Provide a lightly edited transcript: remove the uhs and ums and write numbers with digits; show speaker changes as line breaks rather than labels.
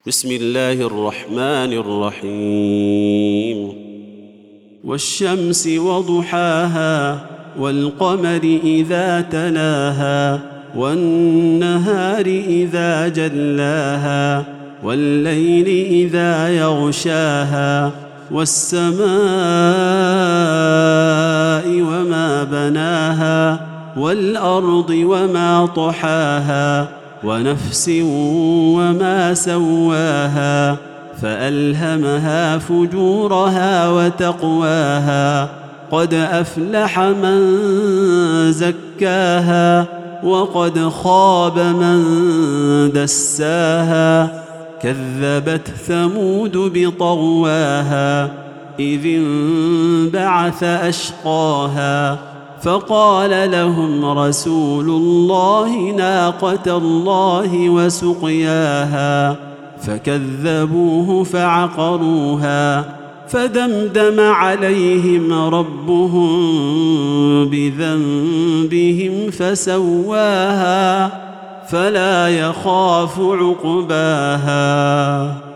بسم الله الرحمن الرحيم والشمس وضحاها والقمر إذا تلاها والنهار إذا جلاها والليل إذا يغشاها والسماء وما بناها والأرض وما طحاها ونفس وما سواها فألهمها فجورها وتقواها قد أفلح من زكاها وقد خاب من دساها كذبت ثمود بطغواها إذ انبعث أشقاها فقال لهم رسول الله ناقة الله وسقياها فكذبوه فعقروها فدمدم عليهم ربهم بذنبهم فسواها فلا يخاف عقباها.